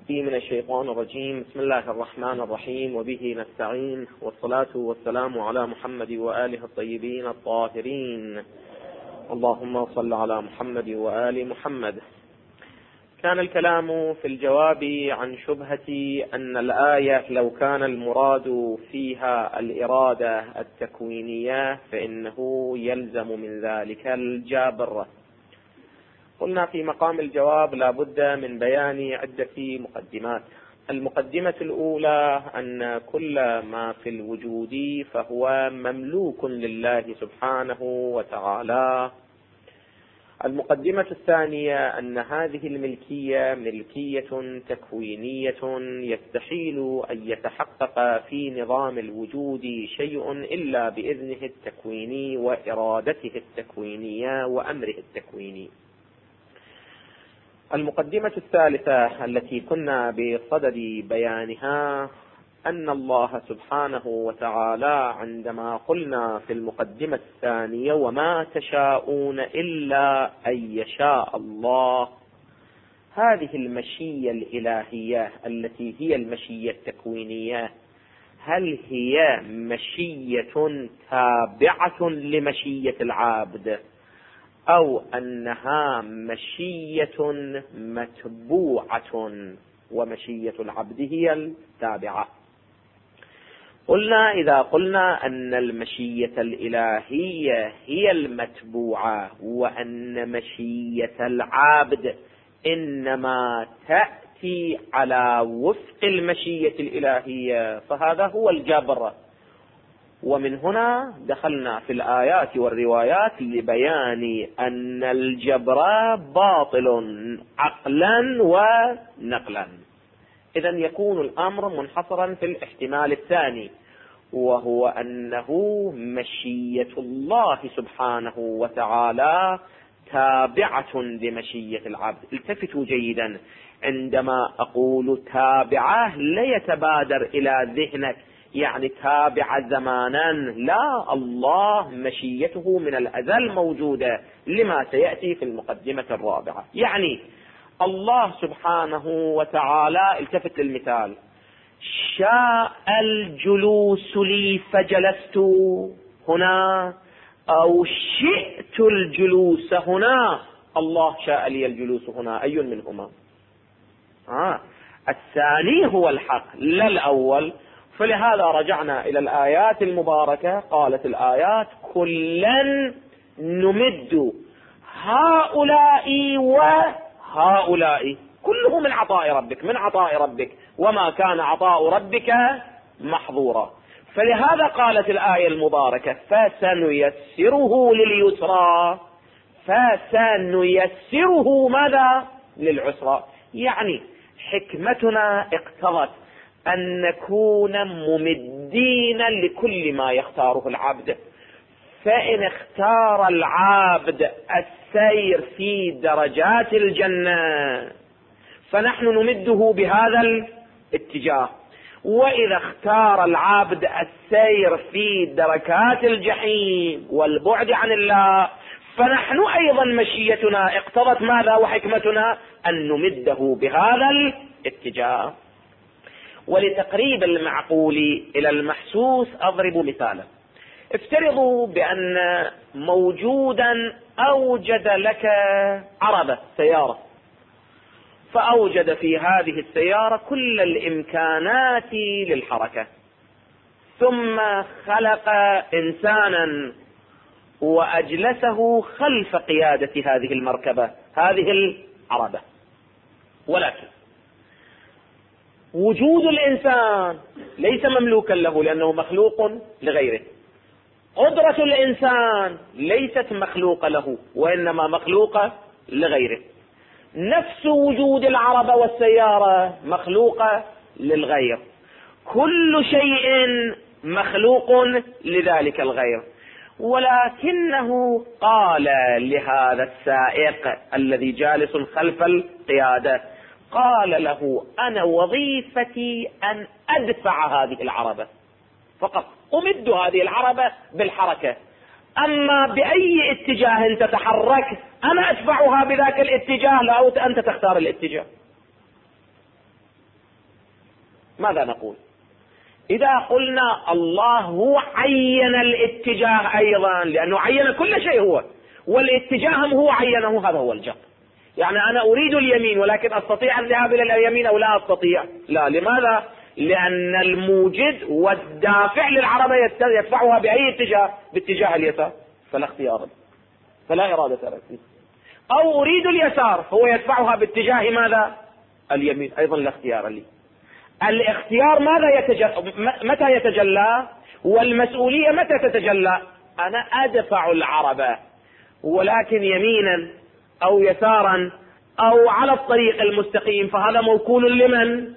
من الشيطان الرجيم. بسم الله الرحمن الرحيم، وبه نستعين، والصلاة والسلام على محمد وآله الطيبين الطاهرين. اللهم صل على محمد وآل محمد. كان الكلام في الجواب عن شبهة أن الآية لو كان المراد فيها الإرادة التكوينية فإنه يلزم من ذلك الجابر. قلنا في مقام الجواب لا بد من بيان عدة مقدمات. المقدمة الأولى أن كل ما في الوجود فهو مملوك لله سبحانه وتعالى. المقدمة الثانية أن هذه الملكية ملكية تكوينية، يستحيل أن يتحقق في نظام الوجود شيء إلا بإذنه التكويني وإرادته التكوينية وأمره التكويني. المقدمة الثالثة التي كنا بصدد بيانها أن الله سبحانه وتعالى عندما قلنا في المقدمة الثانية وما تشاءون إلا أن يشاء الله، هذه المشيئة الإلهية التي هي المشيئة التكوينية هل هي مشيئة تابعة لمشيئة العبد أو أنها مشيئة متبوعة ومشيئة العبد هي التابعة؟ قلنا إذا قلنا أن المشيئة الإلهية هي المتبوعة وأن مشيئة العبد إنما تأتي على وفق المشيئة الإلهية فهذا هو الجبر. ومن هنا دخلنا في الآيات والروايات لبيان أن الجبر باطل عقلا ونقلا. إذن يكون الأمر منحصرا في الاحتمال الثاني، وهو أنه مشيئة الله سبحانه وتعالى تابعة لمشيئة العبد. التفتوا جيدا، عندما أقول تابعة لا يتبادر إلى ذهنك يعني تابع زمانا، لا، الله مشيئته من الأزل موجودة لما سيأتي في المقدمة الرابعة. يعني الله سبحانه وتعالى، التفت للمثال، شاء الجلوس لي فجلست هنا أو شئت الجلوس هنا. الله شاء لي الجلوس هنا، أي منهما؟ الثاني هو الحق لا الأول. فلهذا رجعنا إلى الآيات المباركة. قالت الآيات كلا نمد هؤلاء وهؤلاء، كله من عطاء ربك، من عطاء ربك، وما كان عطاء ربك محظورا. فلهذا قالت الآية المباركة فسنيسره لليسرى، فسنيسره ماذا؟ للعسرى. يعني حكمتنا اقتضت أن نكون ممدين لكل ما يختاره العبد. فإن اختار العبد السير في درجات الجنة فنحن نمده بهذا الاتجاه، وإذا اختار العبد السير في دركات الجحيم والبعد عن الله فنحن أيضا مشيتنا اقتضت ماذا وحكمتنا؟ أن نمده بهذا الاتجاه. ولتقريب المعقول إلى المحسوس أضرب مثالا. افترضوا بأن موجودا أوجد لك عربة سيارة، فأوجد في هذه السيارة كل الإمكانات للحركة، ثم خلق إنسانا وأجلسه خلف قيادة هذه المركبة، هذه العربة. ولكن وجود الإنسان ليس مملوكا له لأنه مخلوق لغيره. قدرة الإنسان ليست مخلوقة له وإنما مخلوقة لغيره. نفس وجود العربة والسيارة مخلوقة للغير. كل شيء مخلوق لذلك الغير. ولكنه قال لهذا السائق الذي جالس خلف القيادة، قال له أنا وظيفتي أن أدفع هذه العربة فقط، أمد هذه العربة بالحركة، أما بأي اتجاه تتحرك أنا أدفعها بذاك الاتجاه، لا أنت تختار الاتجاه. ماذا نقول؟ إذا قلنا الله هو عين الاتجاه أيضا، لأنه عين كل شيء هو، والاتجاه هو عينه، هذا هو الجبر. يعني أنا أريد اليمين ولكن أستطيع الذهاب إلى اليمين أو لا أستطيع؟ لا. لماذا؟ لأن الموجد والدافع للعربة يدفعها بأي اتجاه؟ باتجاه اليسار، فلا اختيار، فلا إرادة لك. أو أريد اليسار، هو يدفعها باتجاه ماذا؟ اليمين، أيضا لا اختيار لي. الاختيار متى يتجلى؟ والمسؤولية متى تتجلى؟ أنا أدفع العربة، ولكن يمينا أو يسارا أو على الطريق المستقيم، فهذا موكول لمن؟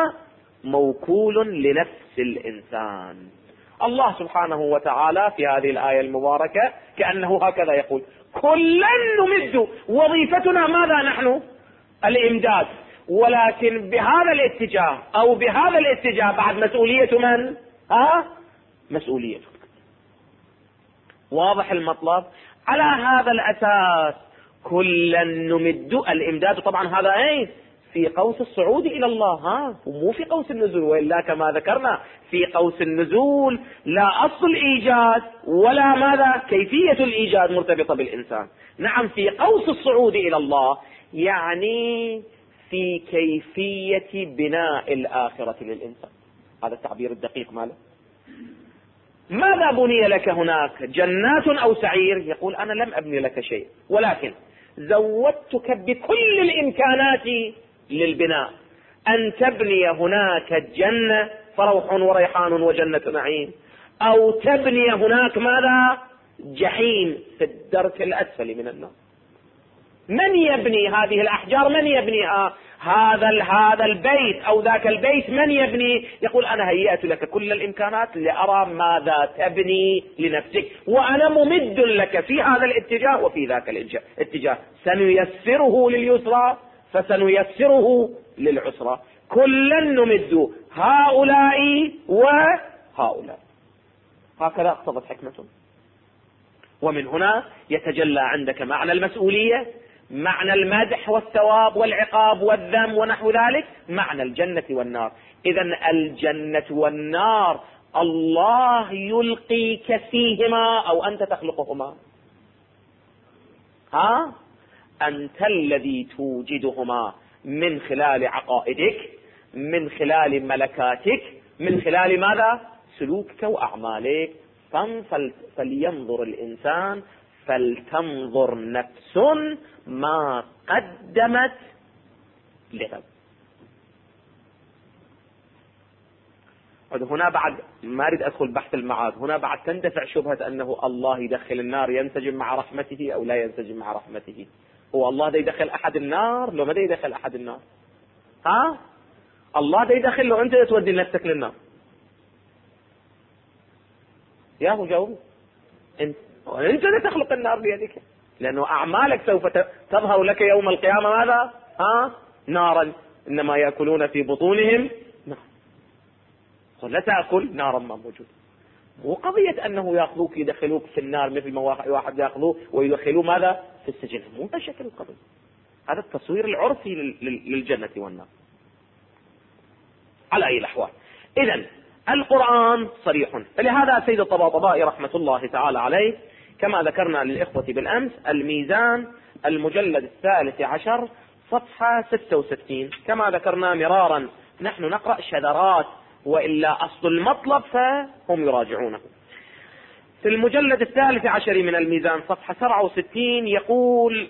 موكول لنفس الإنسان. الله سبحانه وتعالى في هذه الآية المباركة كأنه هكذا يقول: كلا نمد. وظيفتنا ماذا نحن؟ الإمداد، ولكن بهذا الاتجاه أو بهذا الاتجاه بعد مسؤولية من؟ مسؤوليته. واضح المطلب؟ على هذا الأساس كلا نمد. الإمداد طبعا هذا في قوس الصعود إلى الله، ومو في قوس النزول، وإلا كما ذكرنا في قوس النزول لا أصل الإيجاد ولا ماذا كيفية الإيجاد مرتبطة بالإنسان. نعم، في قوس الصعود إلى الله يعني في كيفية بناء الآخرة للإنسان، هذا التعبير الدقيق ماله. ماذا بني لك هناك؟ جنات أو سعير؟ يقول أنا لم أبني لك شيء، ولكن زودتك بكل الإمكانات للبناء، أن تبني هناك الجنة فروح وريحان وجنة نعيم، أو تبني هناك ماذا؟ جحيم في الدرك الأسفل من النار. من يبني هذه الأحجار؟ من يبنيها؟ هذا البيت أو ذاك البيت من يبني؟ يقول أنا هيأت لك كل الإمكانات لأرى ماذا تبني لنفسك، وأنا ممد لك في هذا الاتجاه وفي ذاك الاتجاه، سنيسره لليسرى فسنيسره للعسرى. كلا نمد هؤلاء وهؤلاء، هكذا اقتضت حكمته. ومن هنا يتجلى عندك معنى المسؤولية، معنى المدح والثواب والعقاب والذم ونحو ذلك، معنى الجنة والنار. إذن الجنة والنار الله يلقيك فيهما أو أنت تخلقهما؟ أنت الذي توجدهما من خلال عقائدك، من خلال ملكاتك، من خلال ماذا؟ سلوكك وأعمالك. فلينظر الإنسان فلتنظر نفس ما قدمت لغد. هنا بعد ما أريد أدخل بحث المعاد، هنا بعد تندفع شبهة أنه الله يدخل النار ينسجم مع رحمته أو لا ينسجم مع رحمته. هو الله دا يدخل أحد النار؟ لو ما دا يدخل أحد النار، الله دا يدخل له أنت تودي نفسك للنار؟ يا هو جاوب، أنت لا تخلق النار بيدك، لأنه أعمالك سوف تظهر لك يوم القيامة ماذا؟ نارا، إنما يأكلون في بطونهم نار. لا تأكل نارا ما موجود. مو قضية أنه يأخذوك يدخلوك في النار مثل ما واحد يأخذوه ويدخلوه ماذا؟ في السجن. مو بشكل القضية، هذا التصوير العرفي للجنة والنار. على أي الأحوال، إذن القرآن صريح. فلهذا سيد الطباطبائي رحمة الله تعالى عليه كما ذكرنا للإخوة بالأمس الميزان المجلد 13 صفحة 66 كما ذكرنا مرارا، نحن نقرأ شذرات وإلا أصل المطلب فهم يراجعونه. في المجلد 13 من الميزان صفحة 67 يقول: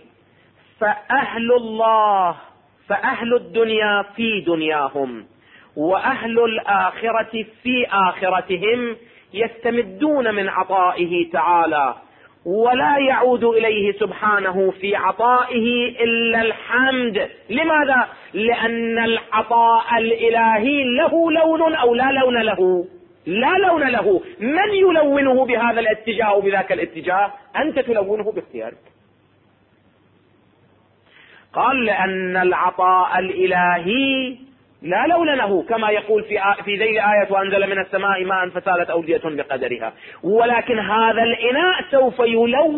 فأهل الدنيا في دنياهم وأهل الآخرة في آخرتهم يستمدون من عطائه تعالى، ولا يعود إليه سبحانه في عطائه إلا الحمد. لماذا؟ لأن العطاء الإلهي له لون أو لا لون له؟ لا لون له. من يلونه بهذا الاتجاه أو بذاك الاتجاه؟ أنت تلونه باختيارك. قال: لأن العطاء الإلهي لا لون له، كما يقول في ذيل آية: وأنزل من السماء ماء فسالت أودية بقدرها. ولكن هذا الإناء سوف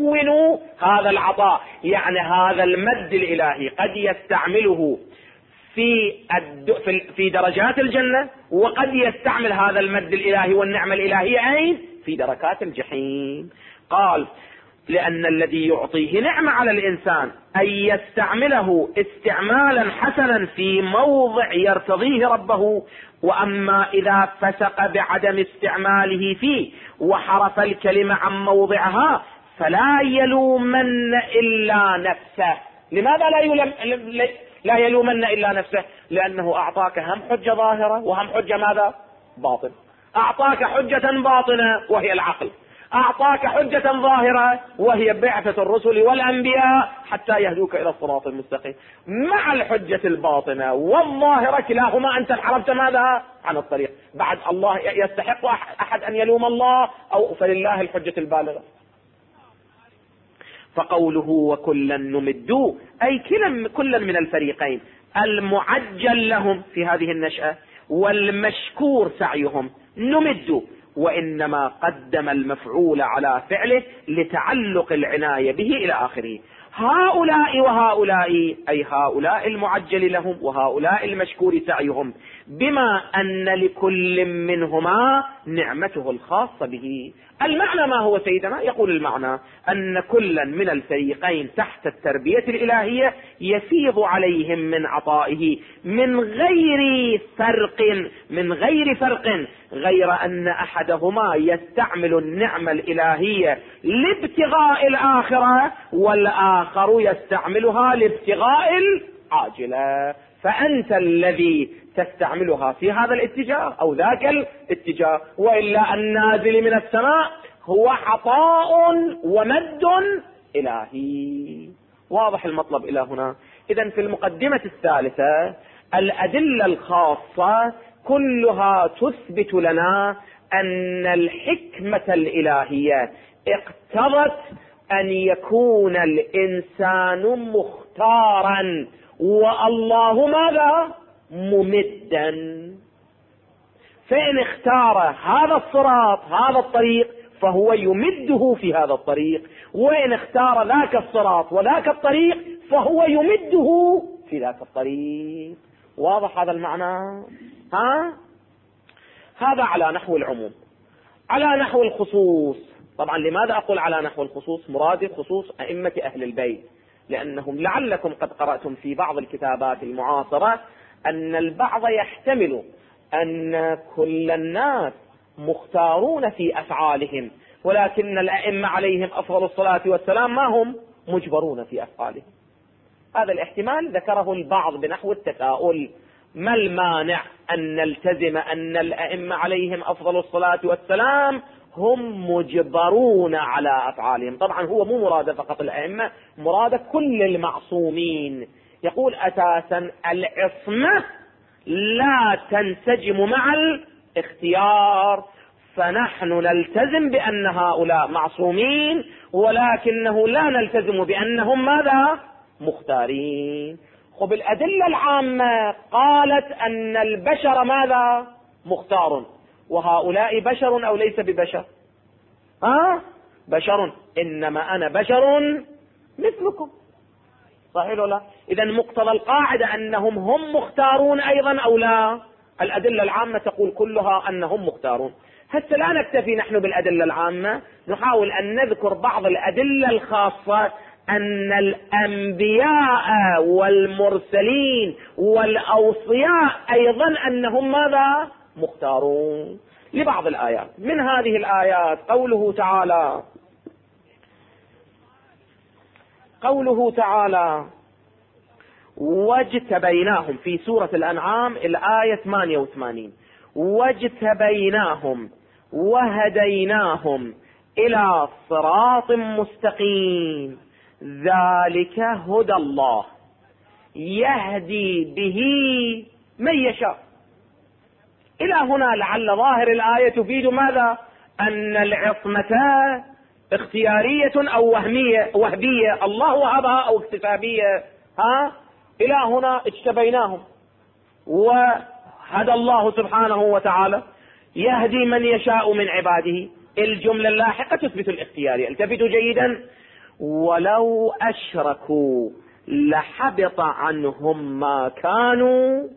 يلون هذا العطاء، يعني هذا المد الإلهي قد يستعمله في درجات الجنة، وقد يستعمل هذا المد الإلهي والنعمة الإلهية أين؟ في دركات الجحيم. قال لأن الذي يعطيه نعمة على الإنسان أن يستعمله استعمالا حسنا في موضع يرتضيه ربه، وأما إذا فسق بعدم استعماله فيه وحرف الكلمة عن موضعها فلا يلومن إلا نفسه. لماذا لا يلومن إلا نفسه؟ لأنه أعطاك هم حجة ظاهرة وهم حجة ماذا؟ باطنة. أعطاك حجة باطنة وهي العقل، أعطاك حجة ظاهرة وهي بعثة الرسل والأنبياء حتى يهدوك إلى الصراط المستقيم. مع الحجة الباطنة والظاهرة كلاهما أنت انحرفت ماذا؟ عن الطريق. بعد الله يستحق أحد أن يلوم الله؟ أو فلله الحجة البالغة. فقوله وكلا نمد أي كلا من الفريقين، المعجل لهم في هذه النشأة والمشكور سعيهم نمد، وإنما قدم المفعول على فعله لتعلق العناية به إلى آخره. هؤلاء وهؤلاء أي هؤلاء المعجل لهم وهؤلاء المشكور سعيهم، بما أن لكل منهما نعمته الخاصة به. المعنى ما هو سيدنا؟ يقول المعنى أن كلا من الفريقين تحت التربية الإلهية يفيض عليهم من عطائه من غير فرق، غير أن أحدهما يستعمل النعمة الإلهية لابتغاء الآخرة والآخر يستعملها لابتغاء العاجلة. فأنت الذي تستعملها في هذا الاتجاه أو ذاك الاتجاه، وإلا النازل من السماء هو عطاء ومد إلهي. واضح المطلب إلى هنا؟ إذن في المقدمة الثالثة الأدلة الخاصة كلها تثبت لنا أن الحكمة الإلهية اقتضت أن يكون الإنسان مختارا، والله ماذا؟ ممدا. فإن اختار هذا الصراط هذا الطريق فهو يمده في هذا الطريق، وإن اختار ذاك الصراط وذاك الطريق فهو يمده في ذاك الطريق. واضح هذا المعنى؟ هذا على نحو العموم. على نحو الخصوص، طبعا لماذا أقول على نحو الخصوص؟ مرادي خصوص أئمة أهل البيت، لأنهم لعلكم قد قرأتم في بعض الكتابات المعاصرة أن البعض يحتمل أن كل الناس مختارون في أفعالهم، ولكن الأئمة عليهم أفضل الصلاة والسلام ما هم مجبرون في أفعالهم. هذا الاحتمال ذكره البعض بنحو التساؤل: ما المانع أن نلتزم أن الأئمة عليهم أفضل الصلاة والسلام هم مجبرون على أفعالهم؟ طبعا هو مو مراد فقط الأئمة، مراد كل المعصومين. يقول أساسا العصمة لا تنسجم مع الاختيار، فنحن نلتزم بأن هؤلاء معصومين، ولكنه لا نلتزم بأنهم ماذا؟ مختارين. خب الأدلة العامة قالت أن البشر ماذا؟ مختار، وهؤلاء بشر أو ليس ببشر؟ بشر، إنما أنا بشر مثلكم، صحيح ولا لا؟ إذا مقتضى القاعدة أنهم هم مختارون أيضا أو لا؟ الأدلة العامة تقول كلها أنهم مختارون. هسه لا نكتفي نحن بالأدلة العامة، نحاول أن نذكر بعض الأدلة الخاصة أن الأنبياء والمرسلين والأوصياء أيضا أنهم ماذا؟ مختارون. لبعض الآيات من هذه الآيات قوله تعالى واجتبيناهم في سورة الأنعام الآية 88: واجتبيناهم وهديناهم إلى صراط مستقيم ذلك هدى الله يهدي به من يشاء. إلى هنا لعل ظاهر الآية تفيد ماذا؟ أن العصمة اختيارية أو وهبية، الله وهبها أو اكتسابية. إلى هنا اجتبيناهم وهدى الله سبحانه وتعالى يهدي من يشاء من عباده. الجملة اللاحقة تثبت الاختيارية. التفتوا جيدا: ولو أشركوا لحبط عنهم ما كانوا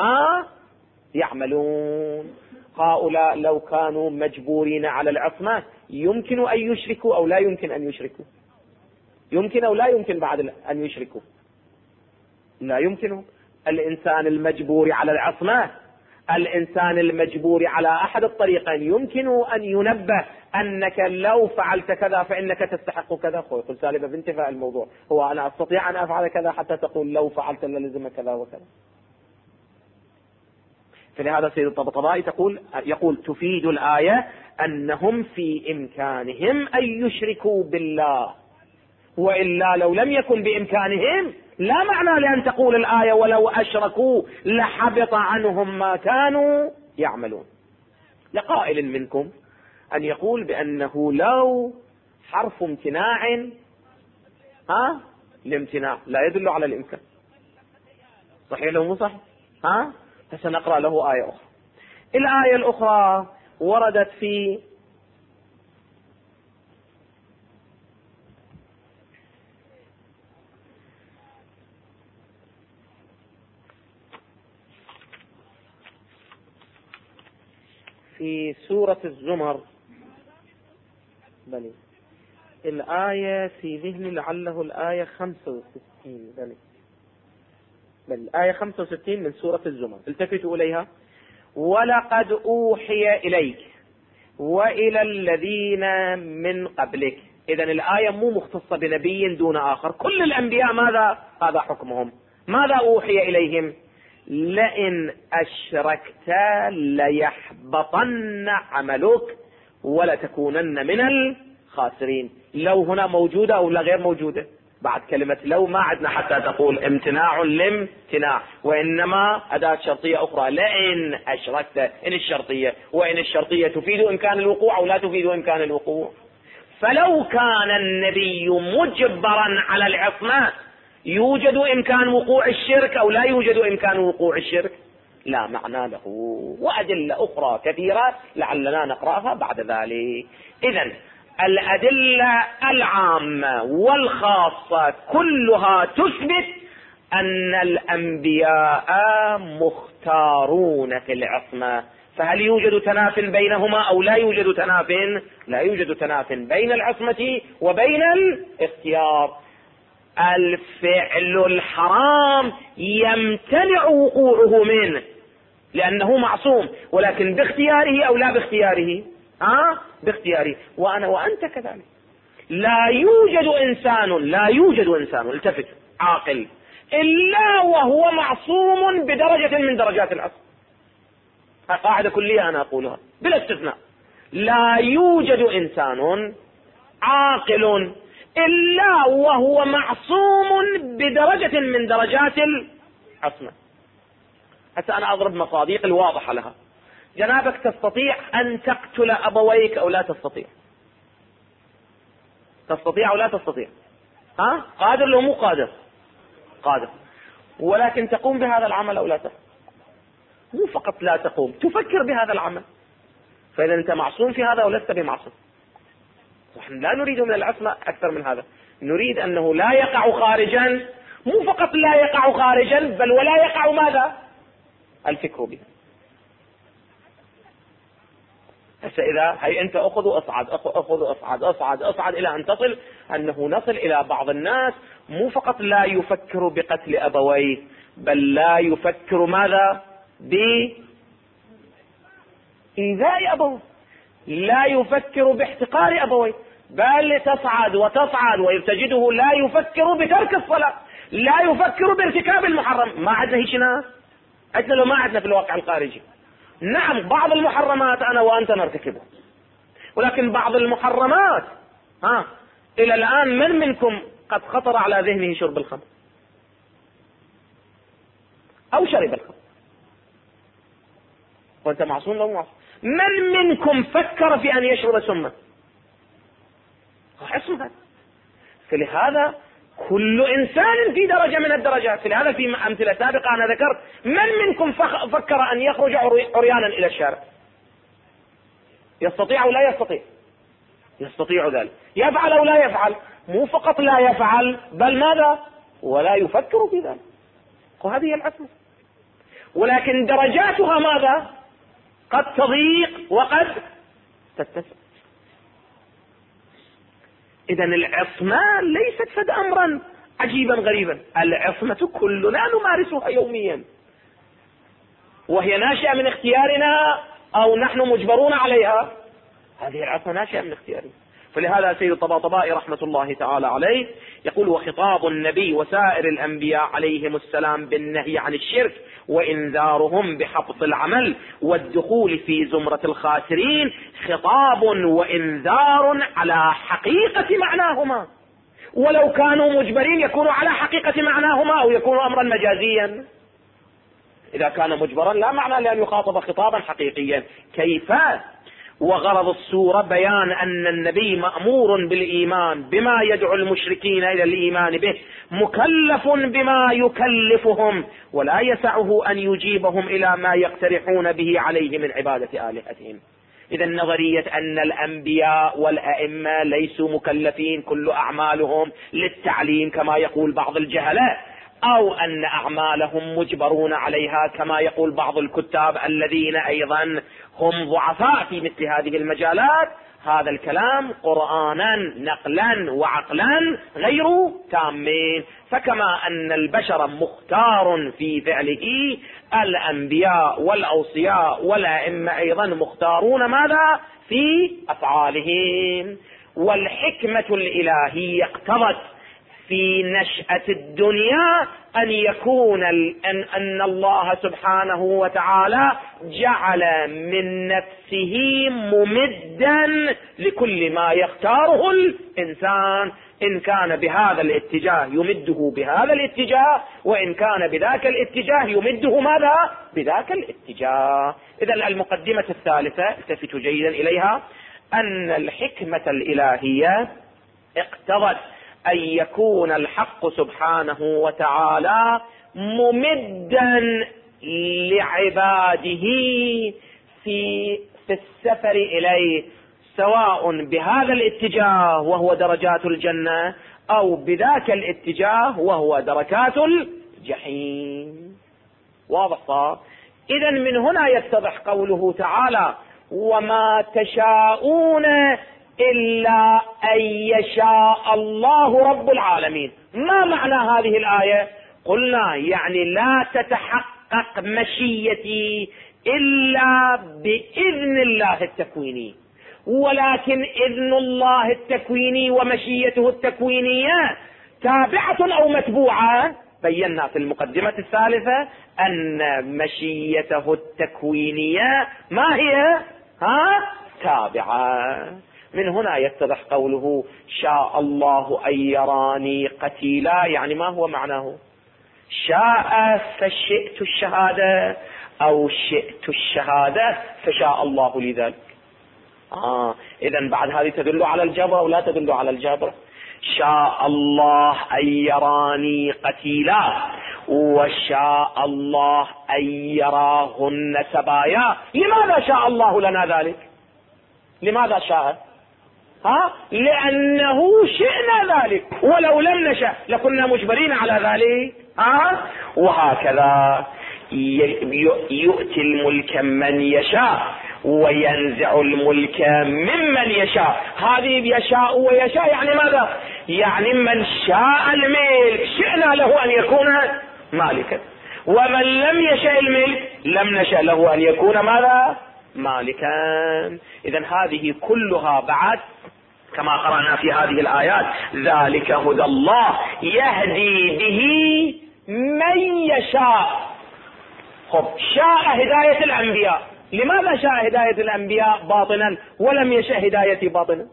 يعملون. هؤلاء لو كانوا مجبورين على العصمة يمكن أن يشركوا أو لا يمكن أن يشركوا؟ يمكن أو لا يمكن بعد أن يشركوا؟ لا يمكن. الإنسان المجبور على العصمة، الإنسان المجبور على أحد الطريقين يمكن أن ينبه أنك لو فعلت كذا فإنك تستحق كذا. قل سالبة بانتفاء الموضوع، هو أنا أستطيع أن أفعل كذا حتى تقول لو فعلت للزم كذا وكذا. فلهذا سيد الطبطبائي يقول تفيد الآية أنهم في إمكانهم أن يشركوا بالله، وإلا لو لم يكن بإمكانهم لا معنى لأن تقول الآية ولو أشركوا لحبط عنهم ما كانوا يعملون. لقائل منكم أن يقول بأنه لو حرف امتناع الامتناع لا يدل على الإمكان. صحيح لو مو صحيح؟ فسنقرأ له آية أخرى. الآية الأخرى وردت في سورة الزمر. بلي الآية في ذهني لعله الآية 65. بل الآية 65 من سورة الزمر. التفتوا إليها. ولقد أوحي إليك وإلى الذين من قبلك. إذن الآية مو مختصة بنبي دون آخر، كل الأنبياء هذا حكمهم. ماذا أوحي إليهم؟ لئن أشركت ليحبطن عملك ولتكونن من الخاسرين. لو هنا موجودة أو لا غير موجودة؟ بعد كلمة لو ما عندنا حتى تقول امتناع لامتناع، وإنما أداة شرطية أخرى. لئن أشركت إن الشرطية، وإن الشرطية تفيد إمكان الوقوع أو لا تفيد إمكان الوقوع. فلو كان النبي مجبرا على العصمة يوجد إمكان وقوع الشرك أو لا يوجد إمكان وقوع الشرك؟ لا معنى له. وأدلة أخرى كثيرة لعلنا نقرأها بعد ذلك. إذن الأدلة العامة والخاصة كلها تثبت أن الأنبياء مختارون في العصمة. فهل يوجد تناف بينهما أو لا يوجد تناف؟ لا يوجد تناف بين العصمة وبين الاختيار. الفعل الحرام يمتنع وقوعه منه لأنه معصوم، ولكن باختياره أو لا باختياره؟ باختياره. وأنا وأنت كذلك. لا يوجد إنسان التفت عاقل إلا وهو معصوم بدرجة من درجات العصم. قاعدة كلية أنا أقولها بلا استثناء. لا يوجد إنسان عاقل إلا وهو معصوم بدرجة من درجات العصمة. حتى أنا أضرب مصادق الواضحة لها. جنابك تستطيع أن تقتل أبويك أو لا تستطيع؟ تستطيع أو لا تستطيع؟ قادر لو مو قادر؟ قادر. ولكن تقوم بهذا العمل أو لا تقوم؟ مو فقط لا تقوم، تفكر بهذا العمل. فإذا أنت معصوم في هذا ولست بمعصوم. نحن لا نريد من العصمة أكثر من هذا، نريد أنه لا يقع خارجا. مو فقط لا يقع خارجا بل ولا يقع ماذا؟ الفكر به. إذا هي أنت أخذ أصعد إلى أن تصل أنه نصل إلى بعض الناس مو فقط لا يفكر بقتل أبويه بل لا يفكر ماذا؟ بإيذاء أبويه، لا يفكر باحتقار أبويه، بل تصعد وتجده لا يفكر بترك الصلاة، لا يفكر بارتكاب المحرم. ما عندنا هيك ناس؟ عندنا لو ما عندنا في الواقع الخارجي. نعم بعض المحرمات أنا وأنت نرتكبها، ولكن بعض المحرمات إلى الآن من منكم قد خطر على ذهنه شرب الخمر أو شرب الخمر؟ وأنت معصوم لو معصوم. من منكم فكر في أن يشرب سما؟ اسمها. فلهذا كل إنسان في درجة من الدرجات. فلهذا في أمثلة سابقة أنا ذكرت من منكم فكر أن يخرج عريانا إلى الشارع؟ يستطيع أو لا يستطيع؟ يستطيع ذلك. يفعل أو لا يفعل؟ مو فقط لا يفعل بل ماذا؟ ولا يفكر في ذلك. وهذه هي العصمة، ولكن درجاتها ماذا؟ قد تضيق وقد تتسع. إذن العصمة ليست فد أمرا عجيبا غريبا، العصمة كلنا نمارسها يوميا، وهي ناشئة من اختيارنا أو نحن مجبرون عليها. هذه العصمة ناشئة من اختيارنا. فلهذا سيد الطباطبائي رحمة الله تعالى عليه يقول: وخطاب النبي وسائر الأنبياء عليهم السلام بالنهي عن الشرك وإنذارهم بحبط العمل والدخول في زمرة الخاسرين خطاب وإنذار على حقيقة معناهما، ولو كانوا مجبرين يكونوا على حقيقة معناهما أو يكونوا أمرا مجازيا. إذا كان مجبرا لا معنى لأن يخاطب خطابا حقيقيا. كيف؟ وغرض السورة بيان أن النبي مأمور بالإيمان بما يدعو المشركين إلى الإيمان به، مكلف بما يكلفهم، ولا يسعه أن يجيبهم إلى ما يقترحون به عليه من عبادة آلهتهم. إذا نظرية أن الأنبياء والأئمة ليسوا مكلفين كل أعمالهم للتعليم كما يقول بعض الجهلة، أو أن أعمالهم مجبرون عليها كما يقول بعض الكتاب الذين أيضا هم ضعفاء في مثل هذه المجالات، هذا الكلام قرآنا نقلا وعقلا غير تامين. فكما أن البشر مختار في فعله، الأنبياء والأوصياء والأئمة أيضا مختارون ماذا؟ في أفعالهم. والحكمة الإلهية اقتضت في نشأة الدنيا أن يكون أن الله سبحانه وتعالى جعل من نفسه ممدا لكل ما يختاره الإنسان، إن كان بهذا الاتجاه يمده بهذا الاتجاه، وإن كان بذاك الاتجاه يمده ماذا؟ بذاك الاتجاه. إذن المقدمة الثالثة التفتوا جيدا إليها: أن الحكمة الإلهية اقتضت أن يكون الحق سبحانه وتعالى ممدا لعباده في السفر إليه، سواء بهذا الاتجاه وهو درجات الجنة أو بذاك الاتجاه وهو دركات الجحيم. واضح صار؟ إذن من هنا يتضح قوله تعالى: وما تشاءون إلا أن يشاء الله رب العالمين. ما معنى هذه الآية؟ قلنا يعني لا تتحقق مشيتي إلا بإذن الله التكويني، ولكن إذن الله التكويني ومشيته التكوينية تابعة أو متبوعة. بينا في المقدمة الثالثة أن مشيته التكوينية ما هي؟ تابعة. من هنا يتضح قوله: شاء الله أن يراني قتيلا. يعني ما هو معناه؟ شاء فشئت الشهادة، أو شئت الشهادة فشاء الله لذلك. إذن بعد هذه تدل على الجبر أو لا تدل على الجبر؟ شاء الله أن يراني قتيلا، وشاء الله أن يراهن سبايا. لماذا شاء الله لنا ذلك؟ لماذا شاء؟ لأنه شئنا ذلك، ولو لم نشأ لكنا مجبرين على ذلك. وهكذا يؤتي الملك من يشاء وينزع الملك ممن يشاء. هذه يشاء ويشاء يعني ماذا؟ يعني من شاء الملك شئنا له أن يكون مالكا، ومن لم يشاء الملك لم نشأ له أن يكون ماذا؟ مالكا. إذن هذه كلها بعد كما قرأنا في هذه الآيات: ذلك هدى الله يهدي به من يشاء. شاء هداية الأنبياء. لماذا شاء هداية الأنبياء باطنا ولم يشاء هدايتي باطنا؟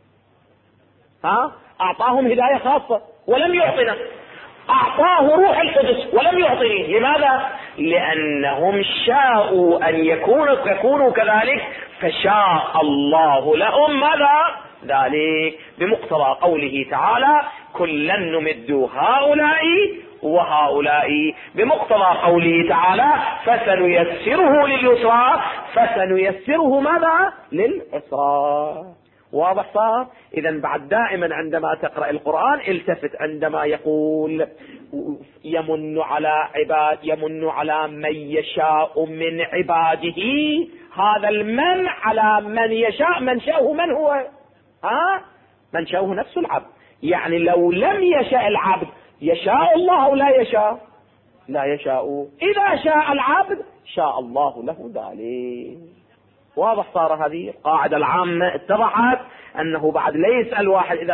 أعطاهم هداية خاصة ولم يعطنا، أعطاه روح القدس ولم يعطني. لماذا؟ لأنهم شاءوا أن يكونوا كذلك، فشاء الله لهم ماذا؟ ذلك، بمقتضى قوله تعالى: كلا نمد هؤلاء وهؤلاء، بمقتضى قوله تعالى: فسنيسره لليسرى، فسنيسره ماذا؟ للعسرى. واضح صار؟ إذا بعد دائما عندما تقرأ القرآن التفت عندما يقول يمن على من يشاء من عباده، هذا المن على من يشاء منشأه من هو؟ منشأه نفس العبد. يعني لو لم يشاء العبد يشاء الله أو لا يشاء؟ لا يشاء. إذا شاء العبد شاء الله له ذلك. واضح صار؟ هذه القاعدة العامة اتضحت، أنه بعد لا يسأل واحد إذا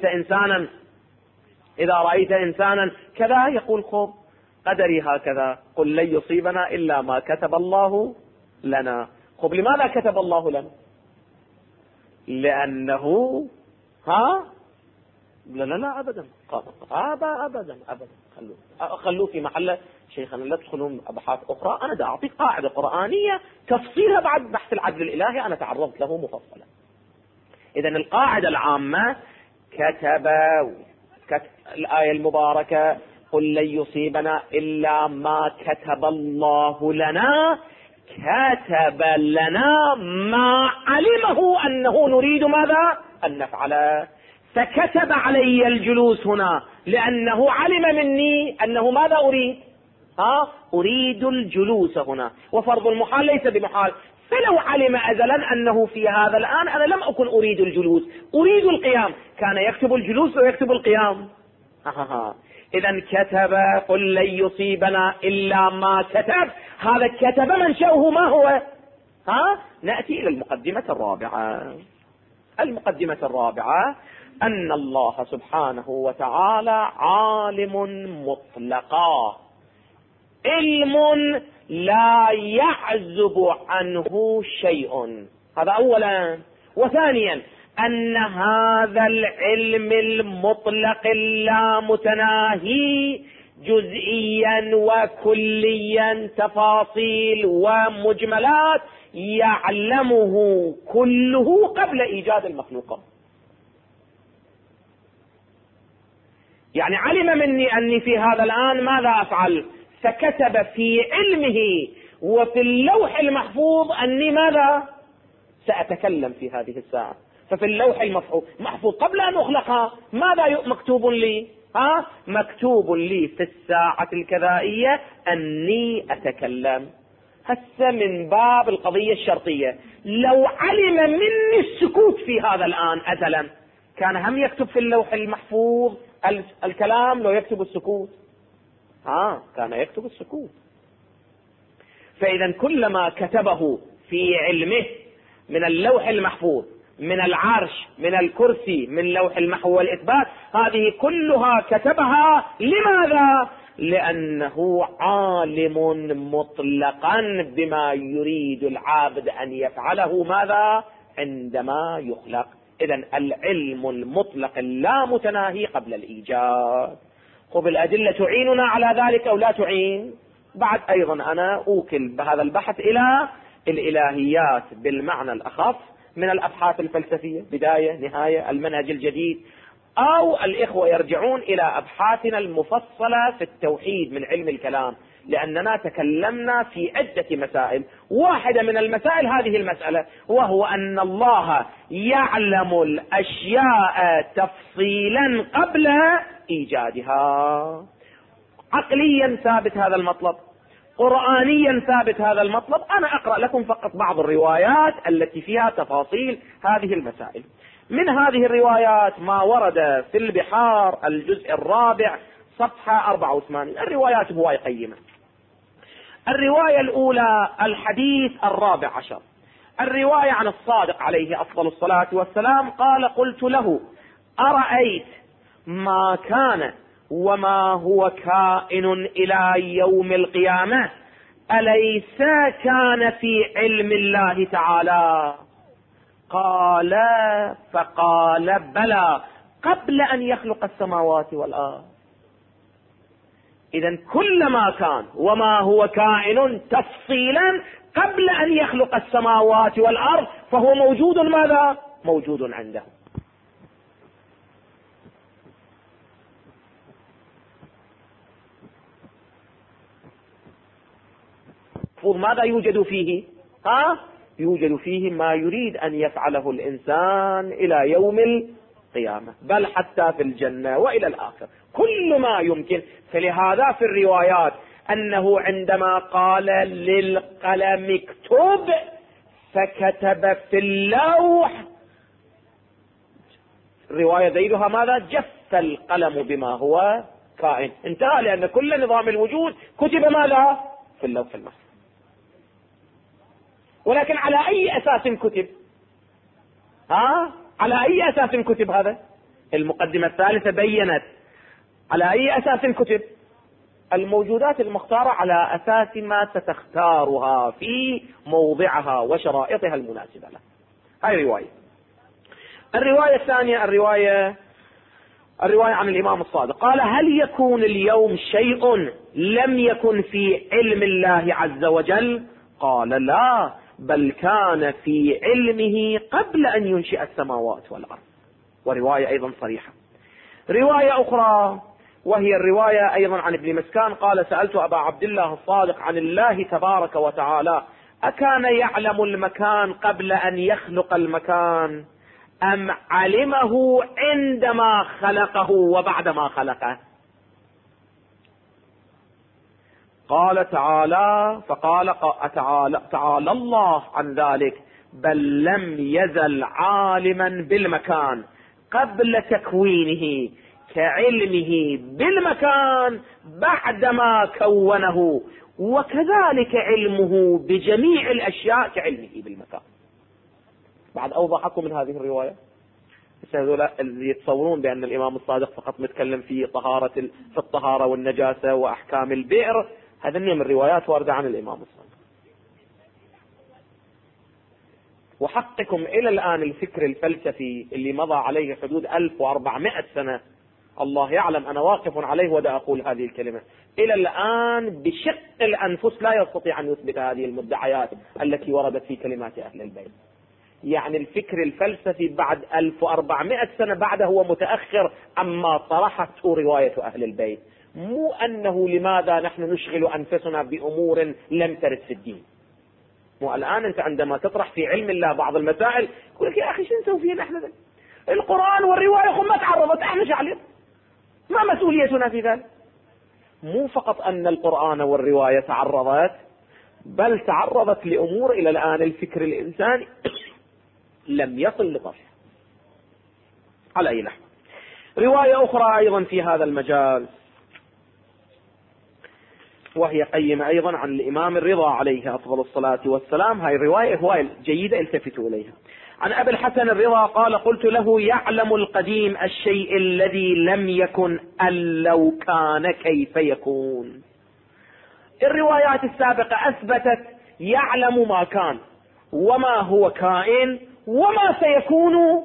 رأيت إنسانا كذا يقول خب قدري هكذا، قل لن يصيبنا إلا ما كتب الله لنا. خب لماذا كتب الله لنا؟ لأنه لا أبدا أبدا خلوه في محله. شيخنا لا تدخلون أبحاث أخرى، أنا دا أعطيك قاعدة قرآنية تفصيلها بعد بحث العدل الإلهي أنا تعرضت له مفصلا. إذن القاعدة العامة كتب الآية المباركة قل لن يصيبنا إلا ما كتب الله لنا، كتب لنا ما علمه أنه نريد ماذا أن نفعله. فكتب علي الجلوس هنا لأنه علم مني أنه ماذا أريد؟ أريد الجلوس هنا، وفرض المحال ليس بمحال. فلو علم أزلا أنه في هذا الآن أنا لم أكن أريد الجلوس، أريد القيام، كان يكتب الجلوس ويكتب القيام. إذن كتب قل لن يصيبنا إلا ما كتب، هذا كتب منشأه ما هو؟ نأتي إلى المقدمة الرابعة. المقدمة الرابعة أن الله سبحانه وتعالى عالم مطلقا، علم لا يعزب عنه شيء، هذا أولا. وثانيا أن هذا العلم المطلق اللامتناهي جزئيا وكليا تفاصيل ومجملات يعلمه كله قبل إيجاد المخلوقات. يعني علم مني أني في هذا الآن ماذا أفعل، فكتب في علمه وفي اللوح المحفوظ أني ماذا سأتكلم في هذه الساعة. ففي اللوح المحفوظ قبل أن أخلقها ماذا مكتوب لي؟ مكتوب لي في الساعة الكذائية أني أتكلم. هسه من باب القضية الشرطية، لو علم مني السكوت في هذا الآن أزلا كان هم يكتب في اللوح المحفوظ الكلام لو يكتب السكوت؟ كان يكتب السكوت. فإذا كلما كتبه في علمه من اللوح المحفوظ، من العرش، من الكرسي، من لوح المحو والإثبات، هذه كلها كتبها لماذا؟ لأنه عالم مطلقا بما يريد العابد أن يفعله ماذا عندما يخلق. إذن العلم المطلق اللامتناهي قبل الإيجاد. خب الأدلة تعيننا على ذلك أو لا تعين؟ بعد أيضا أنا أوكل بهذا البحث إلى الإلهيات بالمعنى الأخف من الأبحاث الفلسفية، بداية نهاية المنهج الجديد، أو الإخوة يرجعون إلى أبحاثنا المفصلة في التوحيد من علم الكلام، لأننا تكلمنا في عدة مسائل. واحدة من المسائل هذه المسألة، وهو أن الله يعلم الأشياء تفصيلا قبل إيجادها. عقليا ثابت هذا المطلب، قرآنيا ثابت هذا المطلب. أنا أقرأ لكم فقط بعض الروايات التي فيها تفاصيل هذه المسائل. من هذه الروايات ما ورد في البحار الجزء الرابع صفحة 84. الروايات هواية قيمة. الرواية الأولى الحديث الرابع عشر، الرواية عن الصادق عليه أفضل الصلاة والسلام قال قلت له أرأيت ما كان وما هو كائن إلى يوم القيامة أليس كان في علم الله تعالى؟ قال فقال بلى قبل أن يخلق السماوات والأرض. إذن كل ما كان وما هو كائن تفصيلا قبل أن يخلق السماوات والأرض فهو موجود ماذا؟ موجود عنده. ماذا يوجد فيه؟ يوجد فيه ما يريد أن يفعله الإنسان إلى يوم القيامة، بل حتى في الجنة وإلى الآخر كل ما يمكن. فلهذا في الروايات أنه عندما قال للقلم اكتب فكتب في اللوح، الرواية ذيلها ماذا؟ جف القلم بما هو كائن، انتهى، لأن كل نظام الوجود كتب ماذا؟ في اللوح المحفوظ. ولكن على أي أساس كتب؟ على أي أساس كتب هذا؟ المقدمة الثالثة بيّنت على أي أساس كتب. الموجودات المختارة على أساس ما ستختارها في موضعها وشرائطها المناسبة لها. هاي رواية. الرواية الثانية الرواية عن الإمام الصادق، قال: هل يكون اليوم شيء لم يكن في علم الله عز وجل؟ قال: لا، بل كان في علمه قبل أن ينشئ السماوات والأرض. ورواية أيضا صريحة. رواية أخرى وهي الرواية أيضا عن ابن مسكان، قال: سألت أبا عبد الله الصادق عن الله تبارك وتعالى: أكان يعلم المكان قبل أن يخلق المكان أم علمه عندما خلقه وبعدما خلقه؟ قال تعالى، فقال تعالى الله عن ذلك: بل لم يزل عالما بالمكان قبل تكوينه كعلمه بالمكان بعدما كونه، وكذلك علمه بجميع الأشياء كعلمه بالمكان. بعد أوضحكم من هذه الرواية. هذول اللي يتصورون بأن الإمام الصادق فقط متكلم في الطهارة والنجاسة وأحكام البئر، هذا من الروايات واردة عن الإمام الصادق. وحقكم إلى الآن الفكر الفلسفي اللي مضى عليه حدود 1400 سنة، الله يعلم أنا واقف عليه ودا أقول هذه الكلمة، إلى الآن بشق الأنفس لا يستطيع أن يثبت هذه المدعيات التي وردت في كلمات أهل البيت. يعني الفكر الفلسفي بعد 1400 سنة بعده هو متأخر عما طرحته رواية أهل البيت. مو أنه لماذا نحن نشغل أنفسنا بأمور لم ترد في الدين. مو الآن أنت عندما تطرح في علم الله بعض المسائل يقول لك: يا أخي شو نسوي فيه نحن ذلك؟ القرآن والرواية هم ما تعرضت، احنا شعلين، ما مسؤوليتنا في ذلك؟ مو فقط أن القرآن والرواية تعرضت، بل تعرضت لأمور إلى الآن الفكر الإنساني لم يصل لطرح. على أي نحو. رواية أخرى أيضا في هذا المجال وهي قيمة أيضا عن الإمام الرضا عليه أفضل الصلاة والسلام. هاي الرواية هواية جيدة، التفتوا إليها. عن أبي الحسن الرضا قال: قلت له: يعلم القديم الشيء الذي لم يكن أن لو كان كيف يكون؟ الروايات السابقة أثبتت يعلم ما كان وما هو كائن وما سيكون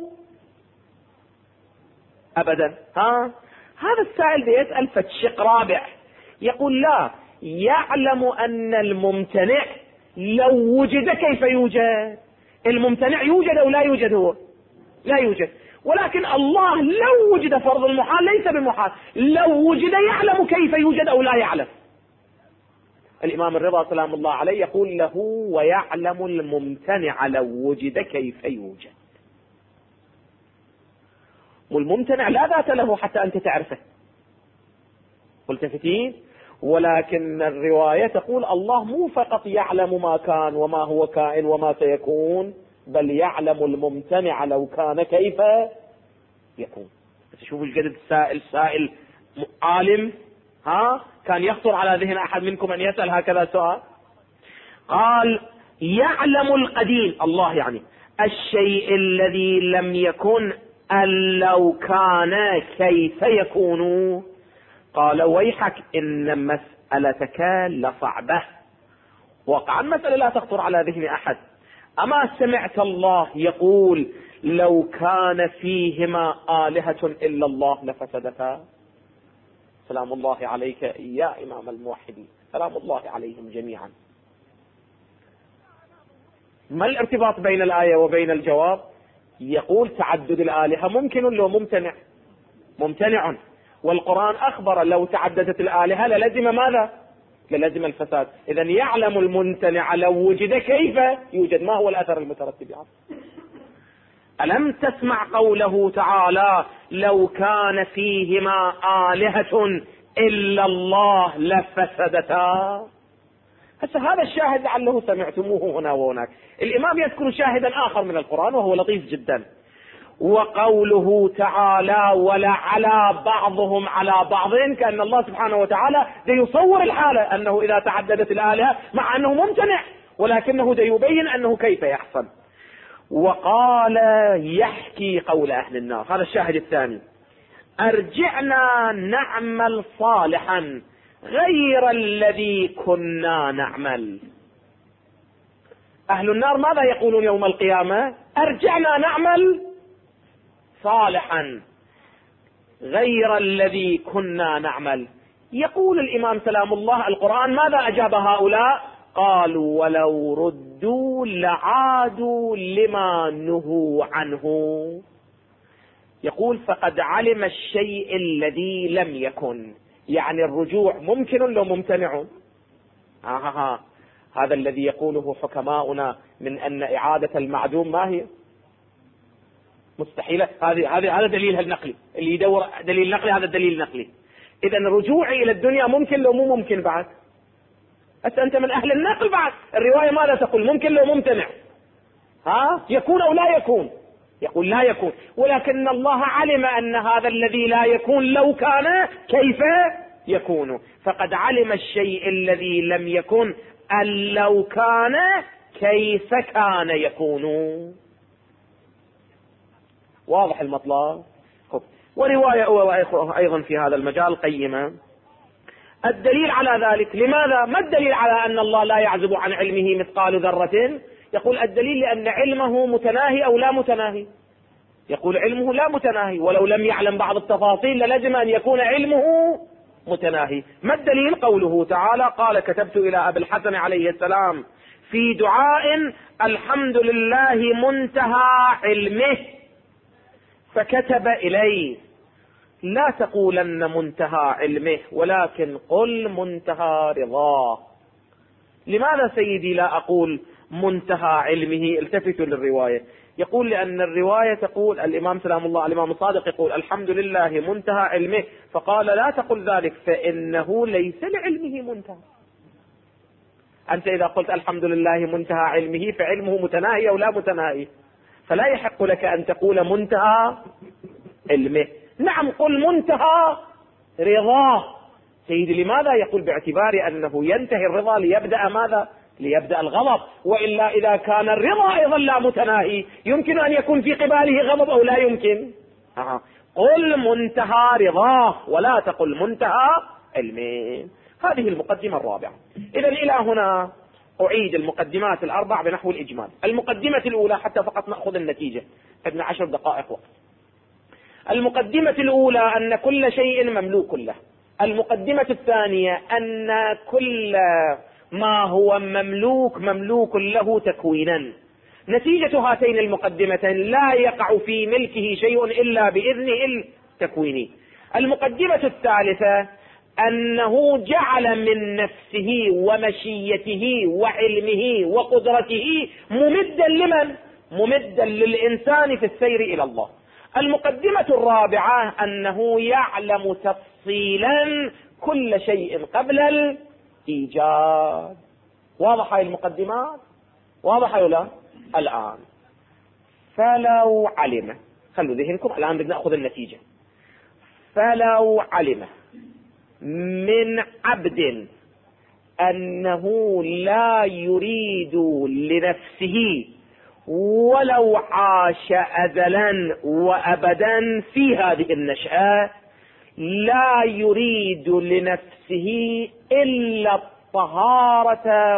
أبدا. هذا السائل يسأل فتشق رابع، يقول: لا، يعلم أن الممتنع لو وجد كيف يوجد. الممتنع يوجد أو لا يوجد؟ هو لا يوجد، ولكن الله لو وجد فرض المحال ليس بمحال، لو وجد يعلم كيف يوجد أو لا يعلم. الإمام الرضا سلام الله عليه يقول له: ويعلم الممتنع لو وجد كيف يوجد. والممتنع لا ذات له حتى أنت تعرفه، ملتفتين. ولكن الرواية تقول الله مو فقط يعلم ما كان وما هو كائن وما سيكون، بل يعلم الممتنع لو كان كيف يكون. تشوفوا الجدد السائل عالم، كان يخطر على ذهن أحد منكم أن يسأل هكذا سؤال؟ قال: يعلم القديم، الله يعني الشيء الذي لم يكن أن لو كان كيف يكون. قال: ويحك إن مسألتك لصعبة. وقعا مسألة لا تخطر على ذهن أحد. أما سمعت الله يقول: لو كان فيهما آلهة إلا الله لفسدتا؟ سلام الله عليك يا إمام الموحدين، سلام الله عليهم جميعا. ما الارتباط بين الآية وبين الجواب؟ يقول تعدد الآلهة ممكن لو ممتنع، ممتنع. والقرآن أخبر لو تعددت الآلهة للزم ماذا؟ للزم الفساد. إذن يعلم الممتنع لو وجد كيف يوجد، ما هو الأثر المترتب عنه. ألم تسمع قوله تعالى لو كان فيهما آلهة إلا الله لفسدتا. هذا الشاهد لعله سمعتموه هنا وهناك. الإمام يذكر شاهدا آخر من القرآن وهو لطيف جدا، وقوله تعالى ولعلى بعضهم على بعض، كأن الله سبحانه وتعالى يصور الحالة أنه إذا تعددت الآلهة مع أنه ممتنع، ولكنه يبين أنه كيف يحصل. وقال يحكي قول أهل النار، هذا الشاهد الثاني، أرجعنا نعمل صالحا غير الذي كنا نعمل. أهل النار ماذا يقولون يوم القيامة؟ أرجعنا نعمل صالحا غير الذي كنا نعمل. يقول الإمام سلام الله القرآن ماذا أجاب هؤلاء؟ قالوا ولو ردوا لعادوا لما نهوا عنه. يقول فقد علم الشيء الذي لم يكن، يعني الرجوع ممكن لو ممتنع. هذا الذي يقوله حكماؤنا من أن إعادة المعدوم ما هي مستحيلة، هذا دليل النقلي، اللي يدور دليل نقلي هذا الدليل النقلي. إذا رجوعي إلى الدنيا ممكن لو مو ممكن بعد. أنت من أهل النقل بعد، الرواية ماذا تقول؟ ممكن لو ممتنع، يكون أو لا يكون؟ يقول لا يكون، ولكن الله علم أن هذا الذي لا يكون لو كان كيف يكون، فقد علم الشيء الذي لم يكن أن لو كان كيف كان يكون. واضح المطلب؟ ورواية أيضا في هذا المجال قيمة. الدليل على ذلك، لماذا؟ ما الدليل على أن الله لا يعزب عن علمه مثقال ذرة؟ يقول الدليل لأن علمه متناهي أو لا متناهي. يقول علمه لا متناهي، ولو لم يعلم بعض التفاصيل للزم أن يكون علمه متناهي. ما الدليل؟ قوله تعالى قال كتبت إلى أبي الحسن عليه السلام في دعاء الحمد لله منتهى علمه فكتب إليه لا تقولن منتهى علمه ولكن قل منتهى رضاه. لماذا سيدي لا أقول منتهى علمه؟ التفتوا للرواية، يقول لأن الرواية تقول الإمام سلام الله الإمام الصادق يقول الحمد لله منتهى علمه، فقال لا تقل ذلك فإنه ليس لعلمه منتهى. أنت إذا قلت الحمد لله منتهى علمه فعلمه متناهي أو لا متناهي، فلا يحق لك أن تقول منتهى علمه. نعم قل منتهى رضاه. سيدي لماذا؟ يقول باعتبار أنه ينتهي الرضا ليبدأ ماذا؟ ليبدأ الغضب، وإلا إذا كان الرضا أيضا لا متناهي يمكن أن يكون في قباله غضب أو لا يمكن. قل منتهى رضاه ولا تقل منتهى علمه. هذه المقدمة الرابعة. إذا إلى هنا أعيد المقدمات الأربع بنحو الإجمال. المقدمة الأولى حتى فقط نأخذ النتيجة، ابن 10 دقائق وقت. المقدمة الأولى أن كل شيء مملوك له. المقدمة الثانية أن كل ما هو مملوك له تكوينا. نتيجة هاتين المقدمتين لا يقع في ملكه شيء إلا بإذنه التكويني. المقدمة الثالثة أنه جعل من نفسه ومشيته وعلمه وقدرته ممدا لمن؟ ممدا للإنسان في السير إلى الله. المقدمة الرابعة أنه يعلم تفصيلا كل شيء قبل الإيجاد. واضحة المقدمات؟ واضحة ولا؟ الآن فلو علم، خلوا ذهنكم الآن بدنا نأخذ النتيجة. فلو علم من عبد أنه لا يريد لنفسه ولو عاش أزلا وأبدا في هذه النشأة لا يريد لنفسه إلا الطهارة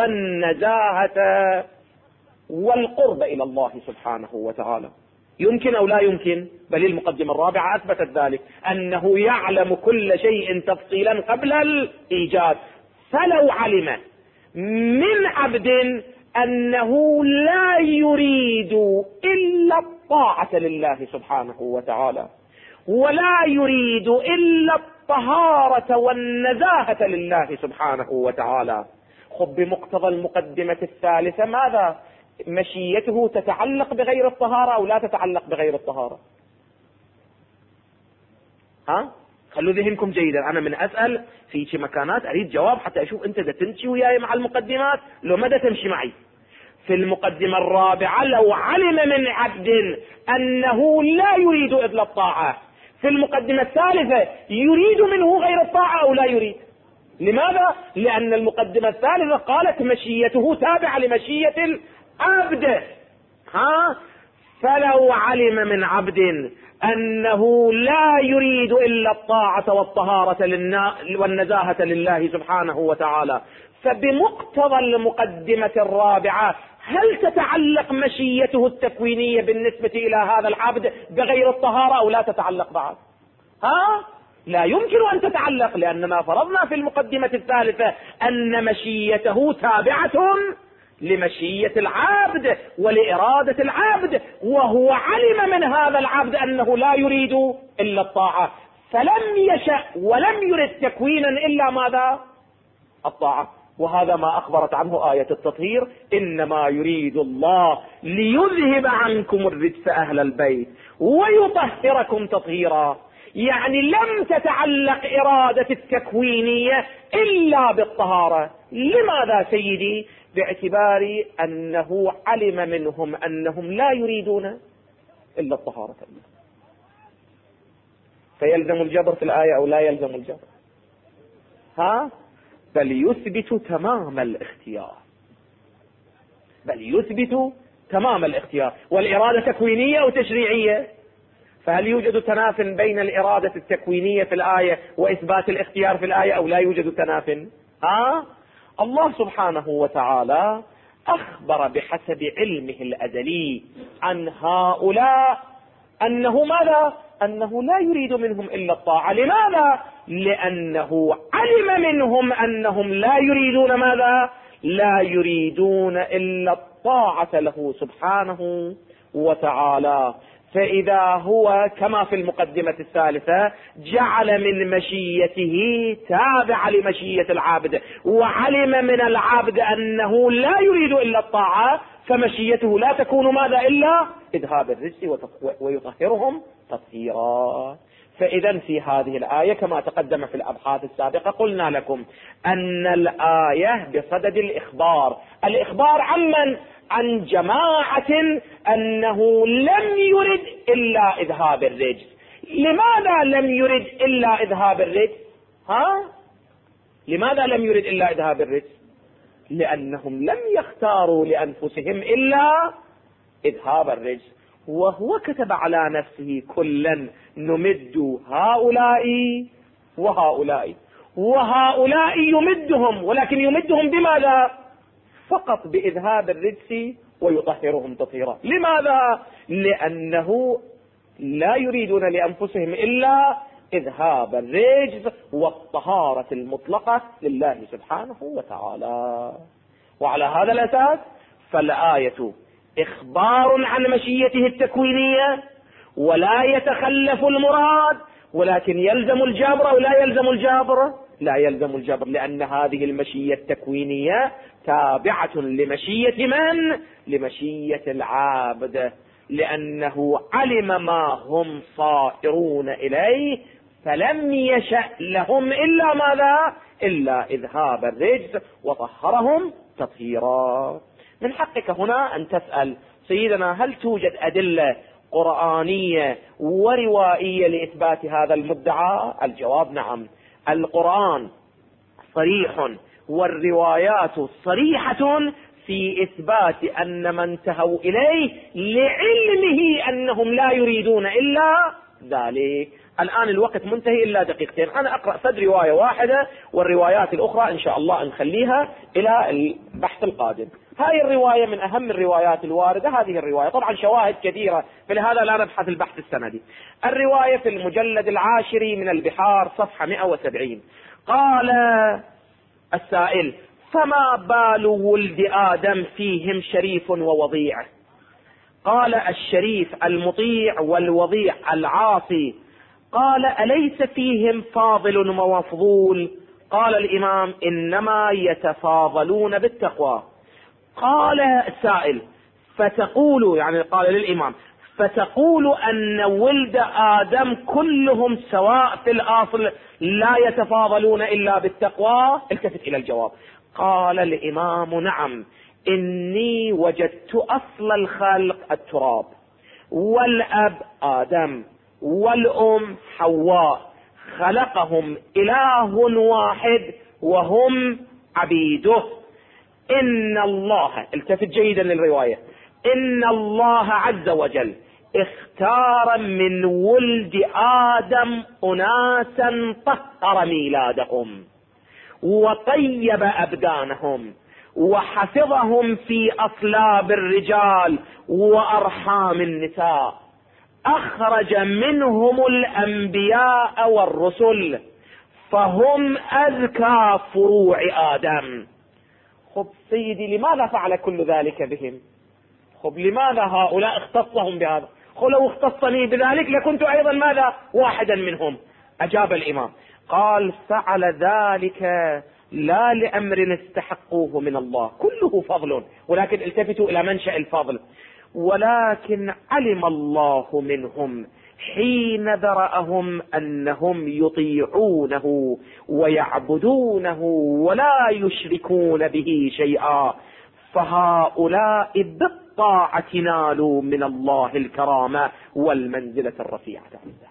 والنزاهة والقرب إلى الله سبحانه وتعالى. يمكن أو لا يمكن؟ بل المقدمة الرابعة أثبتت ذلك، أنه يعلم كل شيء تفصيلا قبل الإيجاد. فلو علم من عبد أنه لا يريد إلا الطاعة لله سبحانه وتعالى ولا يريد إلا الطهارة والنزاهة لله سبحانه وتعالى. خب بمقتضى المقدمة الثالثة ماذا؟ مشيته تتعلق بغير الطهارة أو لا تتعلق بغير الطهارة؟ خلوا ذهنكم جيدا، أنا من أسأل في مكانات أريد جواب حتى أشوف أنت دا تمشي وياي مع المقدمات لو مدى تمشي معي. في المقدمة الرابعة لو علم من عبد أنه لا يريد إلا الطاعة، في المقدمة الثالثة يريد منه غير الطاعة أو لا يريد؟ لماذا؟ لأن المقدمة الثالثة قالت مشيته تابعة لمشية العبد. فلو علم من عبد أنه لا يريد إلا الطاعة والطهارة والنزاهة لله سبحانه وتعالى، فبمقتضى المقدمة الرابعة هل تتعلق مشيته التكوينية بالنسبة إلى هذا العبد بغير الطهارة أو لا تتعلق بعد؟ لا يمكن أن تتعلق، لأننا فرضنا في المقدمة الثالثة أن مشيته تابعة لمشية العبد ولإرادة العبد، وهو علم من هذا العبد أنه لا يريد إلا الطاعة، فلم يشأ ولم يرد تكوينا إلا ماذا؟ الطاعة. وهذا ما أخبرت عنه آية التطهير: إنما يريد الله ليذهب عنكم الرجس أهل البيت ويطهركم تطهيرا. يعني لم تتعلق إرادة التكوينية إلا بالطهارة. لماذا سيدي؟ باعتبار أنه علم منهم أنهم لا يريدون إلا الطهارة. فيلزم الجبر في الآية أو لا يلزم الجبر؟ بل يثبت تمام الاختيار، بل يثبت تمام الاختيار. والإرادة تكوينية أو تشريعية؟ فهل يوجد تناف بين الإرادة التكوينية في الآية وإثبات الاختيار في الآية أو لا يوجد تناف؟ الله سبحانه وتعالى أخبر بحسب علمه الأزلي عن هؤلاء أنه ماذا؟ أنه لا يريد منهم إلا الطاعة. لماذا؟ لأنه علم منهم أنهم لا يريدون ماذا؟ لا يريدون إلا الطاعة له سبحانه وتعالى. فإذا هو كما في المقدمة الثالثة جعل من مشيته تابع لمشية العبد، وعلم من العبد أنه لا يريد إلا الطاعة، فمشيته لا تكون ماذا إلا إذهاب الرجس ويطهرهم تطهيرا. فإذا في هذه الآية كما تقدم في الأبحاث السابقة قلنا لكم أن الآية بصدد الإخبار عمن؟ عن جماعة أنه لم يرد إلا إذهاب الرجس. لماذا لم يرد إلا إذهاب الرجس؟ لماذا لم يرد إلا إذهاب الرجس؟ لأنهم لم يختاروا لأنفسهم إلا إذهاب الرجس، وهو كتب على نفسه كلا نمد هؤلاء وهؤلاء، وهؤلاء يمدهم، ولكن يمدهم بماذا؟ فقط بإذهاب الرجس ويطهرهم تطهيرا. لماذا؟ لأنه لا يريدون لأنفسهم إلا إذهاب الرجس والطهارة المطلقة لله سبحانه وتعالى. وعلى هذا الأساس فالآية إخبار عن مشيته التكوينية ولا يتخلف المراد، ولكن يلزم الجبر أو لا يلزم الجبر؟ لا يلزم الجبر، لأن هذه المشية التكوينية تابعة لمشية من؟ لمشية العابد، لأنه علم ما هم صائرون إليه فلم يشأ لهم إلا ماذا؟ إلا إذهاب الرجس وطهرهم تطهيرا. من حقك هنا أن تسأل سيدنا هل توجد أدلة قرآنية وروائية لإثبات هذا المدعى؟ الجواب نعم، القرآن صريح والروايات صريحة في إثبات أن من انتهوا إليه لعلمه أنهم لا يريدون إلا ذلك. الآن الوقت منتهي إلا دقيقتين، أنا أقرأ صد رواية واحدة والروايات الأخرى إن شاء الله نخليها إلى البحث القادم. هاي الرواية من أهم الروايات الواردة، هذه الرواية طبعا شواهد كثيرة، فلهذا لا نبحث البحث السندي. الرواية في المجلد 10 من البحار صفحة 170. قال السائل: فما بال ولد آدم فيهم شريف ووضيع؟ قال: الشريف المطيع والوضيع العاصي. قال أليس فيهم فاضل ومفضول؟ قال الإمام إنما يتفاضلون بالتقوى. قال السائل فتقول، يعني قال للإمام فتقول أن ولد آدم كلهم سواء في الأصل لا يتفاضلون إلا بالتقوى؟ التفت إلى الجواب. قال الإمام نعم، إني وجدت أصل الخلق التراب، والأب آدم، والأم حواء، خلقهم إله واحد وهم عبيده. إن الله، التفت جيدا للرواية، إن الله عز وجل اختار من ولد آدم أناسا طهر ميلادهم وطيب أبدانهم وحفظهم في أصلاب الرجال وأرحام النساء، أخرج منهم الأنبياء والرسل، فهم أذكى فروع آدم. خب سيدي، لماذا فعل كل ذلك بهم؟ خب لماذا هؤلاء اختصهم بهذا؟ خب لو اختصني بذلك لكنت أيضا ماذا؟ واحدا منهم. أجاب الإمام قال فعل ذلك لا لأمر استحقوه من الله، كله فضل، ولكن التفتوا إلى منشأ الفضل، ولكن علم الله منهم حين ذرأهم أنهم يطيعونه ويعبدونه ولا يشركون به شيئا، فهؤلاء بالطاعة نالوا من الله الكرامة والمنزلة الرفيعة عنده.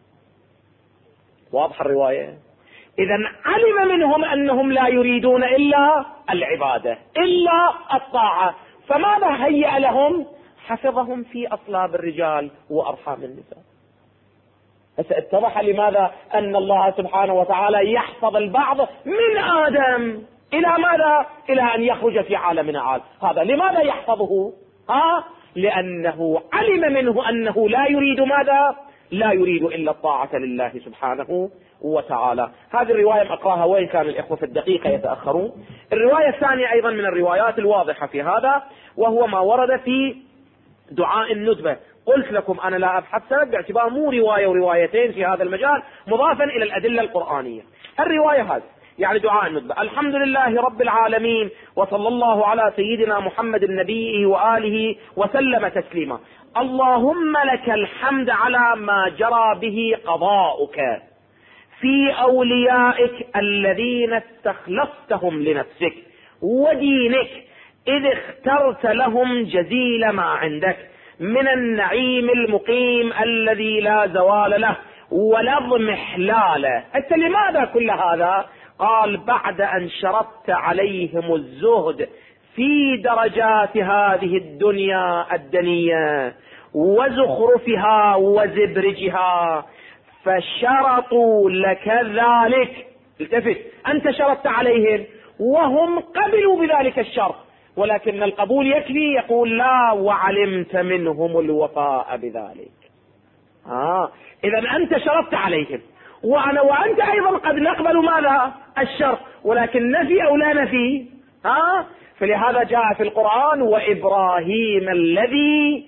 واضح الرواية؟ إذن علم منهم أنهم لا يريدون إلا العبادة إلا الطاعة، فماذا هيأ لهم؟ حفظهم في أصلاب الرجال وأرحام النساء. اتضح لماذا أن الله سبحانه وتعالى يحفظ البعض من آدم إلى ماذا؟ إلى أن يخرج في عالمنا عال. هذا لماذا يحفظه؟ لأنه علم منه أنه لا يريد ماذا؟ لا يريد إلا الطاعة لله سبحانه وتعالى. هذه الرواية أقراها وإن كان الإخوة في الدقيقة يتأخرون. الرواية الثانية أيضا من الروايات الواضحة في هذا، وهو ما ورد في دعاء الندبة. قلت لكم أنا لا أبحث سند باعتبار مو رواية وروايتين في هذا المجال، مضافا إلى الأدلة القرآنية. الرواية هذه يعني دعاء الندبة: الحمد لله رب العالمين وصلى الله على سيدنا محمد النبي وآله وسلم تسليما. اللهم لك الحمد على ما جرى به قضاؤك في أوليائك الذين استخلصتهم لنفسك ودينك، إذ اخترت لهم جزيل ما عندك من النعيم المقيم الذي لا زوال له ولا اضمحلال. حتى لماذا كل هذا؟ قال بعد أن شرطت عليهم الزهد في درجات هذه الدنيا الدنية وزخرفها وزبرجها، فشرطوا لك ذلك. التفت، أنت شرطت عليهم وهم قبلوا بذلك الشرط، ولكن القبول يكفي؟ يقول لا، وعلمت منهم الوفاء بذلك. إذا أنت شرطت عليهم وأنا وأنت أيضا قد نقبل ماذا؟ الشرط، ولكن نفي أو لا نفي؟ فلهذا جاء في القرآن وإبراهيم الذي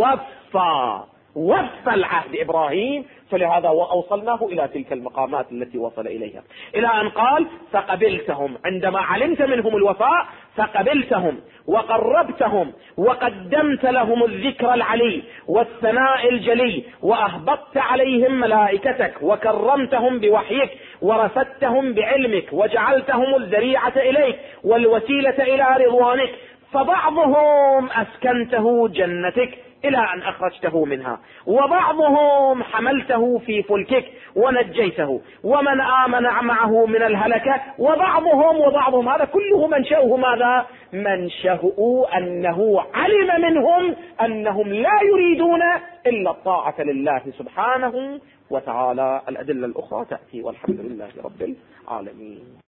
وفى العهد إبراهيم، فلهذا وأوصلناه إلى تلك المقامات التي وصل إليها، إلى أن قال فقبلتهم عندما علمت منهم الوفاء، فقبلتهم وقربتهم وقدمت لهم الذكر العلي والثناء الجلي، وأهبطت عليهم ملائكتك وكرمتهم بوحيك ورفدتهم بعلمك وجعلتهم الذريعة إليك والوسيلة إلى رضوانك، فبعضهم أسكنته جنتك إلى أن أخرجته منها، وبعضهم حملته في فلكك ونجيته، ومن آمن معه من الهلكة، وبعضهم هذا كله منشأه ماذا؟ منشأه أنه علم منهم أنهم لا يريدون إلا الطاعة لله سبحانه وتعالى. الأدلة الأخرى تأتي، والحمد لله رب العالمين.